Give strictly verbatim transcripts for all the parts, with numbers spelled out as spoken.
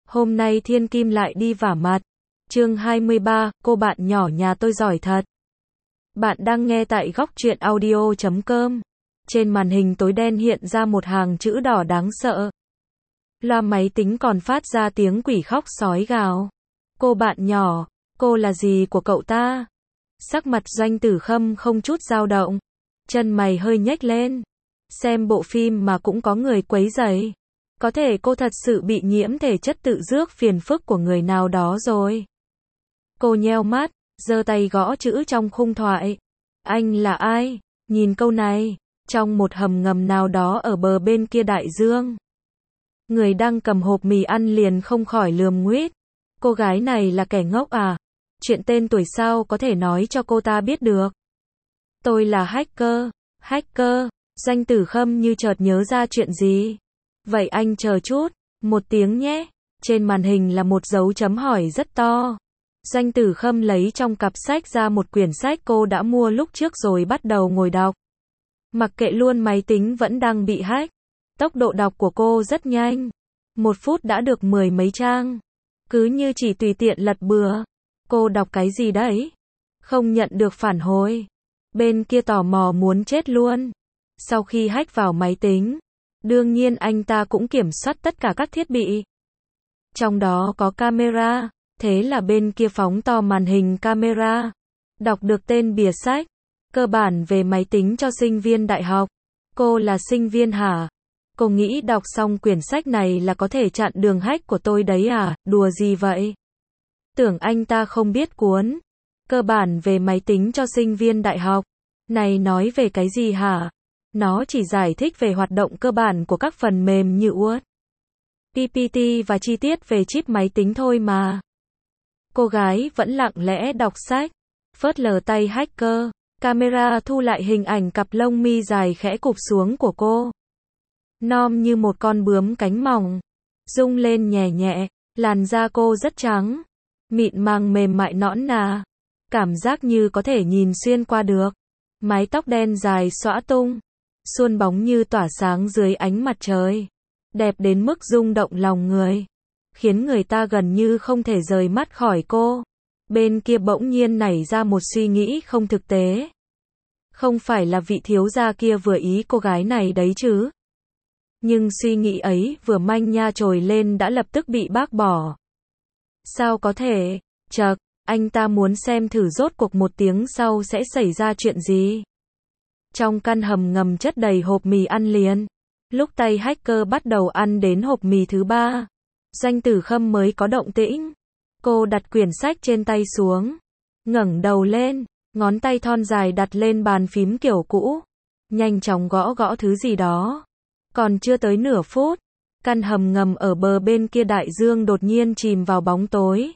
Hôm nay Thiên Kim lại đi vả mặt. Chương hai mươi ba, cô bạn nhỏ nhà tôi giỏi thật. Bạn đang nghe tại góc truyện audio chấm com. Trên màn hình tối đen hiện ra một hàng chữ đỏ đáng sợ. Loa máy tính còn phát ra tiếng quỷ khóc sói gào. Cô bạn nhỏ, cô là gì của cậu ta? Sắc mặt Doanh Tử Khâm không chút dao động. Chân mày hơi nhếch lên. Xem bộ phim mà cũng có người quấy rầy. Có thể cô thật sự bị nhiễm thể chất tự rước phiền phức của người nào đó rồi. Cô nheo mắt, giơ tay gõ chữ trong khung thoại. Anh là ai? Nhìn câu này, trong một hầm ngầm nào đó ở bờ bên kia đại dương. Người đang cầm hộp mì ăn liền không khỏi lườm nguýt. Cô gái này là kẻ ngốc à? Chuyện tên tuổi sao có thể nói cho cô ta biết được? Tôi là hacker. Hacker. Doanh Tử Khâm như chợt nhớ ra chuyện gì. Vậy anh chờ chút, một tiếng nhé. Trên màn hình là một dấu chấm hỏi rất to. Doanh Tử Khâm lấy trong cặp sách ra một quyển sách cô đã mua lúc trước rồi bắt đầu ngồi đọc. Mặc kệ luôn máy tính vẫn đang bị hack. Tốc độ đọc của cô rất nhanh. Một phút đã được mười mấy trang. Cứ như chỉ tùy tiện lật bừa. Cô đọc cái gì đấy? Không nhận được phản hồi. Bên kia tò mò muốn chết luôn. Sau khi hack vào máy tính, đương nhiên anh ta cũng kiểm soát tất cả các thiết bị. Trong đó có camera, thế là bên kia phóng to màn hình camera. Đọc được tên bìa sách, cơ bản về máy tính cho sinh viên đại học. Cô là sinh viên hả? Cô nghĩ đọc xong quyển sách này là có thể chặn đường hack của tôi đấy à? Đùa gì vậy? Tưởng anh ta không biết cuốn. Cơ bản về máy tính cho sinh viên đại học. Này nói về cái gì hả? Nó chỉ giải thích về hoạt động cơ bản của các phần mềm như Word, pê pê tê và chi tiết về chip máy tính thôi mà. Cô gái vẫn lặng lẽ đọc sách, phớt lờ tay hacker. Camera thu lại hình ảnh cặp lông mi dài khẽ cụp xuống của cô. Nom như một con bướm cánh mỏng, rung lên nhẹ nhẹ, làn da cô rất trắng, mịn màng mềm mại nõn nà, cảm giác như có thể nhìn xuyên qua được. Mái tóc đen dài xõa tung, suôn bóng như tỏa sáng dưới ánh mặt trời, đẹp đến mức rung động lòng người, khiến người ta gần như không thể rời mắt khỏi cô. Bên kia bỗng nhiên nảy ra một suy nghĩ không thực tế. Không phải là vị thiếu gia kia vừa ý cô gái này đấy chứ? Nhưng suy nghĩ ấy vừa manh nha trồi lên đã lập tức bị bác bỏ. Sao có thể? Chậc, anh ta muốn xem thử rốt cuộc một tiếng sau sẽ xảy ra chuyện gì. Trong căn hầm ngầm chất đầy hộp mì ăn liền. Lúc tay hacker bắt đầu ăn đến hộp mì thứ ba, Doanh Tử Khâm mới có động tĩnh. Cô đặt quyển sách trên tay xuống, ngẩng đầu lên, ngón tay thon dài đặt lên bàn phím kiểu cũ, nhanh chóng gõ gõ thứ gì đó. Còn chưa tới nửa phút, căn hầm ngầm ở bờ bên kia đại dương đột nhiên chìm vào bóng tối.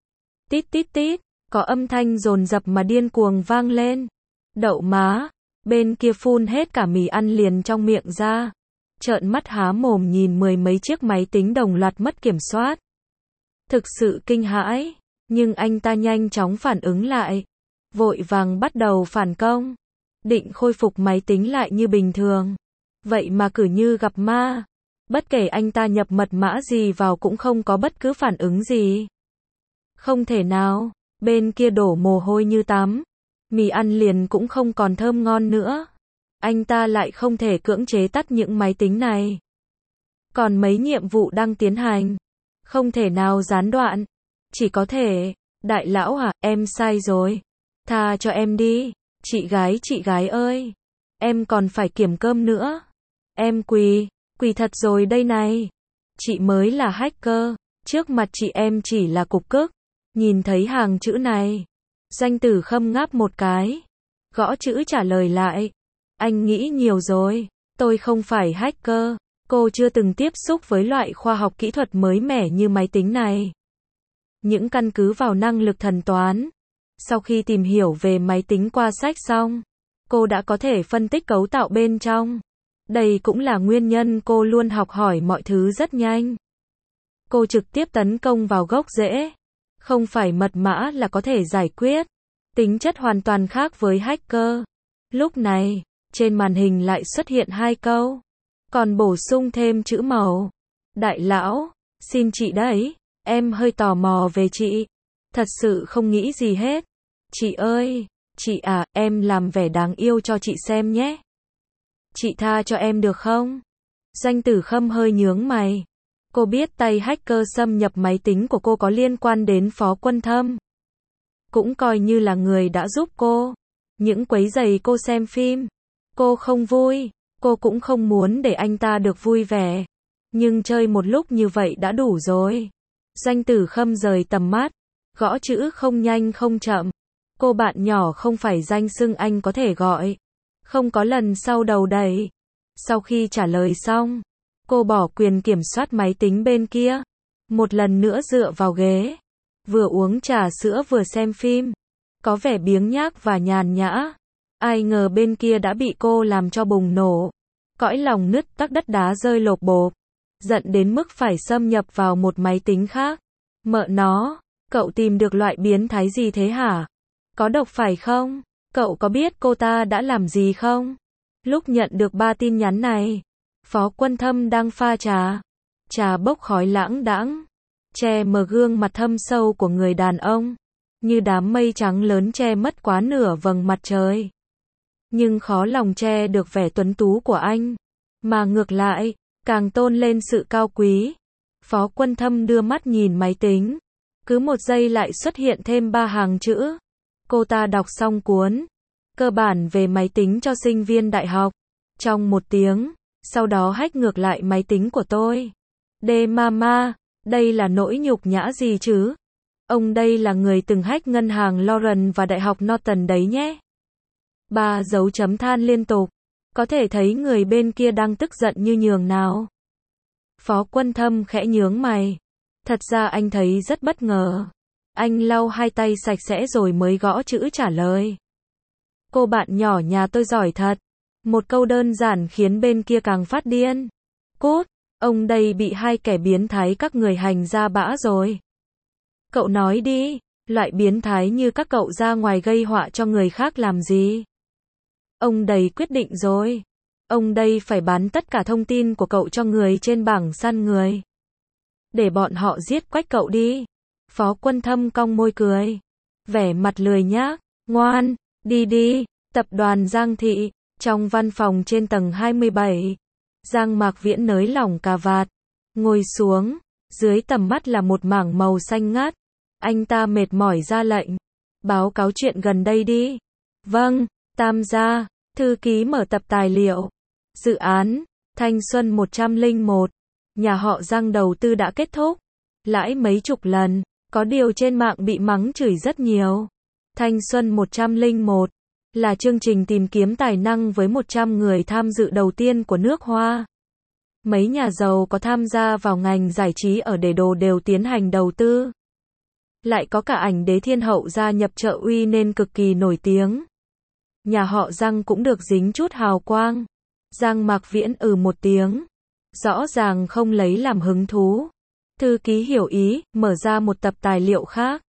Tít tít tít, có âm thanh dồn dập mà điên cuồng vang lên. Đậu má, bên kia phun hết cả mì ăn liền trong miệng ra, trợn mắt há mồm nhìn mười mấy chiếc máy tính đồng loạt mất kiểm soát. Thực sự kinh hãi, nhưng anh ta nhanh chóng phản ứng lại, vội vàng bắt đầu phản công, định khôi phục máy tính lại như bình thường. Vậy mà cứ như gặp ma, bất kể anh ta nhập mật mã gì vào cũng không có bất cứ phản ứng gì. Không thể nào, bên kia đổ mồ hôi như tắm, mì ăn liền cũng không còn thơm ngon nữa. Anh ta lại không thể cưỡng chế tắt những máy tính này. Còn mấy nhiệm vụ đang tiến hành, không thể nào gián đoạn. Chỉ có thể, đại lão à, em sai rồi. Tha cho em đi, chị gái chị gái ơi. Em còn phải kiểm cơm nữa. Em quỳ, quỳ thật rồi đây này. Chị mới là hacker, trước mặt chị em chỉ là cục cức. Nhìn thấy hàng chữ này, Doanh Tử Khâm ngáp một cái, gõ chữ trả lời lại. Anh nghĩ nhiều rồi, tôi không phải hacker. Cô chưa từng tiếp xúc với loại khoa học kỹ thuật mới mẻ như máy tính này. Những căn cứ vào năng lực thần toán. Sau khi tìm hiểu về máy tính qua sách xong, cô đã có thể phân tích cấu tạo bên trong. Đây cũng là nguyên nhân cô luôn học hỏi mọi thứ rất nhanh. Cô trực tiếp tấn công vào gốc rễ. Không phải mật mã là có thể giải quyết. Tính chất hoàn toàn khác với hacker. Lúc này, trên màn hình lại xuất hiện hai câu. Còn bổ sung thêm chữ màu. Đại lão, xin chị đấy, Em hơi tò mò về chị. Thật sự không nghĩ gì hết. Chị ơi, chị à, em làm vẻ đáng yêu cho chị xem nhé. Chị tha cho em được không? Doanh Tử Khâm hơi nhướng mày. Cô biết tay hacker xâm nhập máy tính của cô có liên quan đến Phó Quân Thâm. Cũng coi như là người đã giúp cô. Những quấy rầy cô xem phim. Cô không vui. Cô cũng không muốn để anh ta được vui vẻ. Nhưng chơi một lúc như vậy đã đủ rồi. Doanh Tử Khâm rời tầm mắt. Gõ chữ không nhanh không chậm. Cô bạn nhỏ không phải danh xưng anh có thể gọi. Không có lần sau đầu đẩy. Sau khi trả lời xong, cô bỏ quyền kiểm soát máy tính bên kia. Một lần nữa dựa vào ghế. Vừa uống trà sữa vừa xem phim. Có vẻ biếng nhác và nhàn nhã. Ai ngờ bên kia đã bị cô làm cho bùng nổ. Cõi lòng nứt tắc đất đá rơi lộp bộp. Giận đến mức phải xâm nhập vào một máy tính khác. Mợ nó, cậu tìm được loại biến thái gì thế hả? Có độc phải không? Cậu có biết cô ta đã làm gì không? Lúc nhận được ba tin nhắn này, Phó Quân Thâm đang pha trà. Trà bốc khói lãng đãng, che mờ gương mặt thâm sâu của người đàn ông, như đám mây trắng lớn che mất quá nửa vầng mặt trời. Nhưng khó lòng che được vẻ tuấn tú của anh, mà ngược lại, càng tôn lên sự cao quý. Phó Quân Thâm đưa mắt nhìn máy tính, cứ một giây lại xuất hiện thêm ba hàng chữ. Cô ta đọc xong cuốn Cơ bản về máy tính cho sinh viên đại học trong một tiếng, sau đó hack ngược lại máy tính của tôi. Đê mama, đây là nỗi nhục nhã gì chứ? Ông đây là người từng hack ngân hàng Lauren và đại học Norton đấy nhé. Ba dấu chấm than liên tục. Có thể thấy người bên kia đang tức giận như nhường nào. Phó Quân Thâm khẽ nhướng mày. Thật ra anh thấy rất bất ngờ. Anh lau hai tay sạch sẽ rồi mới gõ chữ trả lời. Cô bạn nhỏ nhà tôi giỏi thật. Một câu đơn giản khiến bên kia càng phát điên. Cút, ông đây bị hai kẻ biến thái các người hành ra bã rồi. Cậu nói đi, loại biến thái như các cậu ra ngoài gây họa cho người khác làm gì? Ông đây quyết định rồi. Ông đây phải bán tất cả thông tin của cậu cho người trên bảng săn người. Để bọn họ giết quách cậu đi. Phó Quân Thâm cong môi cười. Vẻ mặt lười nhác. Ngoan, đi đi. Tập đoàn Giang Thị, trong văn phòng trên tầng hai mươi bảy. Giang Mạc Viễn nới lỏng cà vạt. Ngồi xuống. Dưới tầm mắt là một mảng màu xanh ngát. Anh ta mệt mỏi ra lệnh. Báo cáo chuyện gần đây đi. Vâng, Tam gia. Thư ký mở tập tài liệu. Dự án Thanh Xuân một không một. Nhà họ Giang đầu tư đã kết thúc. Lãi mấy chục lần. Có điều trên mạng bị mắng chửi rất nhiều. Thanh Xuân một không một là chương trình tìm kiếm tài năng với một trăm người tham dự đầu tiên của nước Hoa. Mấy nhà giàu có tham gia vào ngành giải trí ở Để Đồ đều tiến hành đầu tư. Lại có cả ảnh đế thiên hậu gia nhập trợ uy nên cực kỳ nổi tiếng. Nhà họ Giang cũng được dính chút hào quang. Giang Mạc Viễn ừ một tiếng. Rõ ràng không lấy làm hứng thú. Thư ký hiểu ý, mở ra một tập tài liệu khác.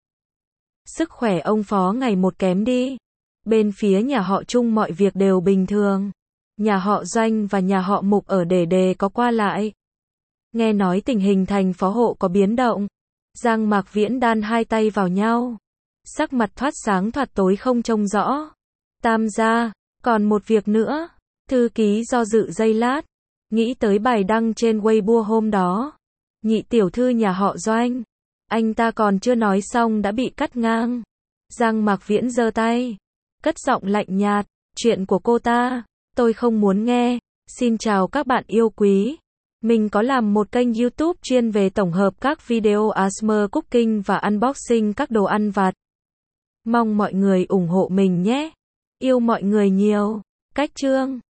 Sức khỏe ông Phó ngày một kém đi. Bên phía nhà họ Trung mọi việc đều bình thường. Nhà họ Doanh và nhà họ Mục ở Để Đề có qua lại. Nghe nói tình hình thành phó hộ có biến động. Giang Mạc Viễn đan hai tay vào nhau. Sắc mặt thoát sáng thoạt tối không trông rõ. Tam gia, còn một việc nữa. Thư ký do dự giây lát. Nghĩ tới bài đăng trên Weibo hôm đó. Nhị tiểu thư nhà họ Doanh. Anh ta còn chưa nói xong đã bị cắt ngang. Giang Mạc Viễn giơ tay. Cất giọng lạnh nhạt. Chuyện của cô ta, tôi không muốn nghe. Xin chào các bạn yêu quý. Mình có làm một kênh YouTube chuyên về tổng hợp các video a ét em rờ cooking và unboxing các đồ ăn vặt. Mong mọi người ủng hộ mình nhé. Yêu mọi người nhiều. Cách chương